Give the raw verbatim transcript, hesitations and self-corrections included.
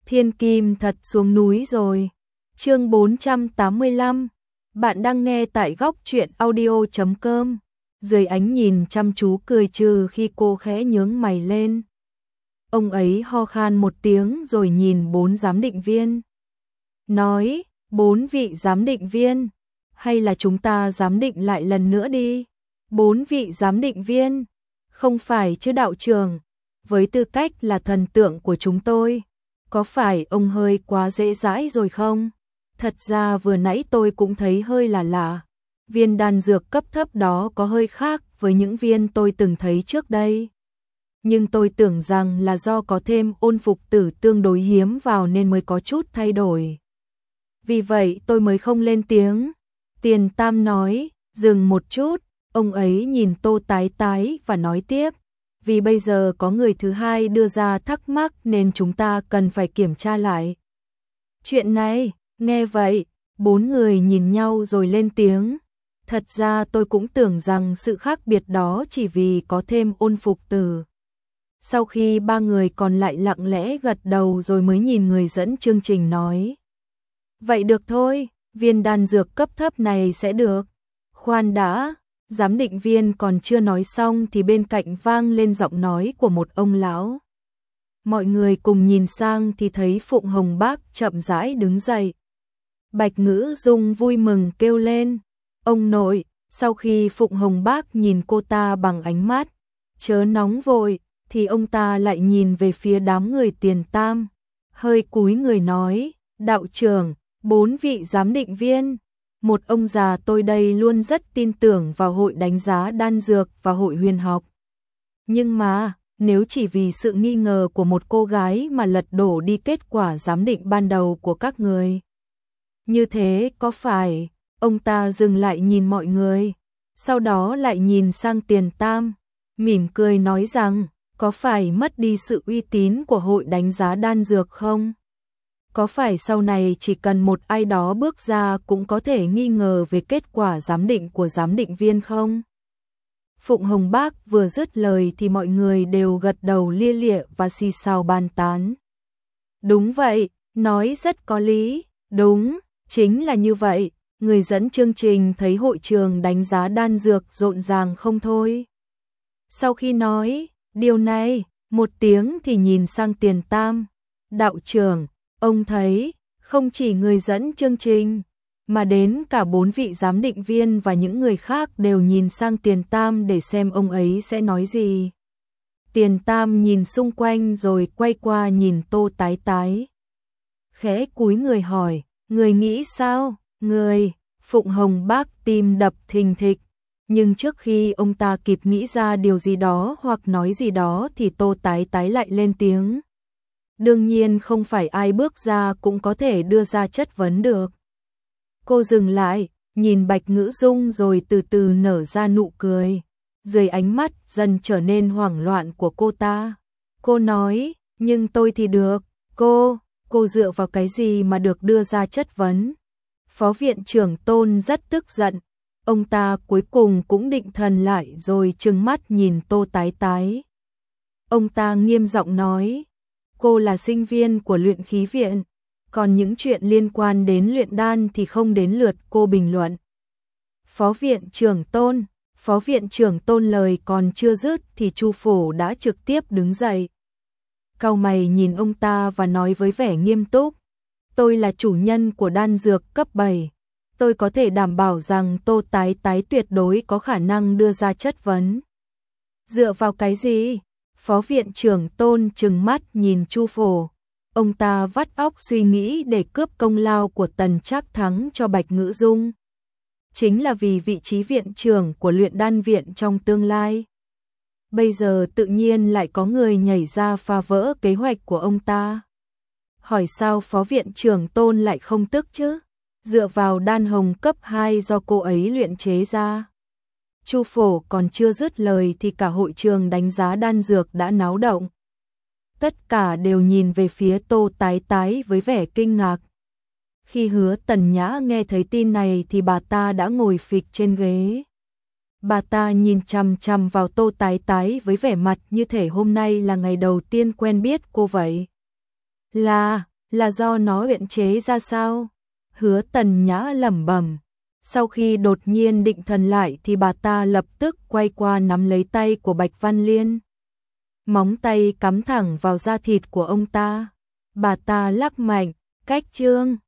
Thiên kim thật xuống núi rồi. Chương bốn trăm tám mươi lăm. Bạn đang nghe tại góc truyện audio chấm com. Dưới ánh nhìn chăm chú cười trừ khi cô khẽ nhướng mày lên. Ông ấy ho khan một tiếng rồi nhìn bốn giám định viên. Nói, bốn vị giám định viên, hay là chúng ta giám định lại lần nữa đi. Bốn vị giám định viên, không phải chứ đạo trưởng, với tư cách là thần tượng của chúng tôi. Có phải ông hơi quá dễ dãi rồi không? Thật ra vừa nãy tôi cũng thấy hơi là lạ. Viên đan dược cấp thấp đó có hơi khác với những viên tôi từng thấy trước đây. Nhưng tôi tưởng rằng là do có thêm ôn phục tử tương đối hiếm vào nên mới có chút thay đổi. Vì vậy tôi mới không lên tiếng. Tiền Tam nói, dừng một chút, ông ấy nhìn Tô Tái Tái và nói tiếp. Vì bây giờ có người thứ hai đưa ra thắc mắc nên chúng ta cần phải kiểm tra lại. Chuyện này, nghe vậy, bốn người nhìn nhau rồi lên tiếng. Thật ra tôi cũng tưởng rằng sự khác biệt đó chỉ vì có thêm ôn phục tử. Sau khi ba người còn lại lặng lẽ gật đầu rồi mới nhìn người dẫn chương trình nói. Vậy được thôi, viên đan dược cấp thấp này sẽ được. Khoan đã, giám định viên còn chưa nói xong thì bên cạnh vang lên giọng nói của một ông lão. Mọi người cùng nhìn sang thì thấy Phụng Hồng Bác chậm rãi đứng dậy. Bạch Ngữ Dung vui mừng kêu lên. Ông nội, sau khi Phụng Hồng Bác nhìn cô ta bằng ánh mắt chớ nóng vội, thì ông ta lại nhìn về phía đám người Tiền Tam. Hơi cúi người nói, đạo trưởng, bốn vị giám định viên. Một ông già tôi đây luôn rất tin tưởng vào hội đánh giá đan dược và hội huyền học. Nhưng mà, nếu chỉ vì sự nghi ngờ của một cô gái mà lật đổ đi kết quả giám định ban đầu của các người. Như thế có phải, ông ta dừng lại nhìn mọi người, sau đó lại nhìn sang Tiền Tam, mỉm cười nói rằng, có phải mất đi sự uy tín của hội đánh giá đan dược không? Có phải sau này chỉ cần một ai đó bước ra cũng có thể nghi ngờ về kết quả giám định của giám định viên không? Phụng Hồng Bác vừa dứt lời thì mọi người đều gật đầu lia lịa và xì xào bàn tán. Đúng vậy, nói rất có lý, đúng, chính là như vậy. Người dẫn chương trình thấy hội trường đánh giá đan dược rộn ràng không thôi. Sau khi nói điều này, một tiếng thì nhìn sang Tiền Tam. Đạo trưởng, ông thấy, không chỉ người dẫn chương trình, mà đến cả bốn vị giám định viên và những người khác đều nhìn sang Tiền Tam để xem ông ấy sẽ nói gì. Tiền Tam nhìn xung quanh rồi quay qua nhìn Tô Tái Tái. Khẽ cúi người hỏi, người nghĩ sao? Người, Phụng Hồng Bác tim đập thình thịch. Nhưng trước khi ông ta kịp nghĩ ra điều gì đó hoặc nói gì đó thì Tô Tái Tái lại lên tiếng. Đương nhiên không phải ai bước ra cũng có thể đưa ra chất vấn được. Cô dừng lại, nhìn Bạch Ngữ Dung rồi từ từ nở ra nụ cười. Dưới ánh mắt dần trở nên hoảng loạn của cô ta. Cô nói, nhưng tôi thì được. Cô, cô dựa vào cái gì mà được đưa ra chất vấn? Phó viện trưởng Tôn rất tức giận. Ông ta cuối cùng cũng định thần lại rồi trừng mắt nhìn Tô Tái Tái. Ông ta nghiêm giọng nói, cô là sinh viên của luyện khí viện, còn những chuyện liên quan đến luyện đan thì không đến lượt cô bình luận. Phó viện trưởng Tôn, Phó viện trưởng Tôn lời còn chưa dứt thì Chu Phổ đã trực tiếp đứng dậy. Cau mày nhìn ông ta và nói với vẻ nghiêm túc, tôi là chủ nhân của đan dược cấp bảy. Tôi có thể đảm bảo rằng Tô Tái Tái tuyệt đối có khả năng đưa ra chất vấn. Dựa vào cái gì? Phó viện trưởng Tôn trừng mắt nhìn Chu Phổ. Ông ta vắt óc suy nghĩ để cướp công lao của Tần Trác Thắng cho Bạch Ngữ Dung. Chính là vì vị trí viện trưởng của luyện đan viện trong tương lai. Bây giờ tự nhiên lại có người nhảy ra phá vỡ kế hoạch của ông ta. Hỏi sao phó viện trưởng Tôn lại không tức chứ? Dựa vào đan hồng cấp hai do cô ấy luyện chế ra. Chu Phổ còn chưa dứt lời thì cả hội trường đánh giá đan dược đã náo động. Tất cả đều nhìn về phía Tô Tái Tái với vẻ kinh ngạc. Khi Hứa Tần Nhã nghe thấy tin này thì bà ta đã ngồi phịch trên ghế. Bà ta nhìn chằm chằm vào Tô Tái Tái với vẻ mặt như thể hôm nay là ngày đầu tiên quen biết cô vậy. Là, là do nó luyện chế ra sao? Hứa Tần Nhã lẩm bẩm. Sau khi đột nhiên định thần lại thì bà ta lập tức quay qua nắm lấy tay của Bạch Văn Liên. Móng tay cắm thẳng vào da thịt của ông ta. Bà ta lắc mạnh, cách trương.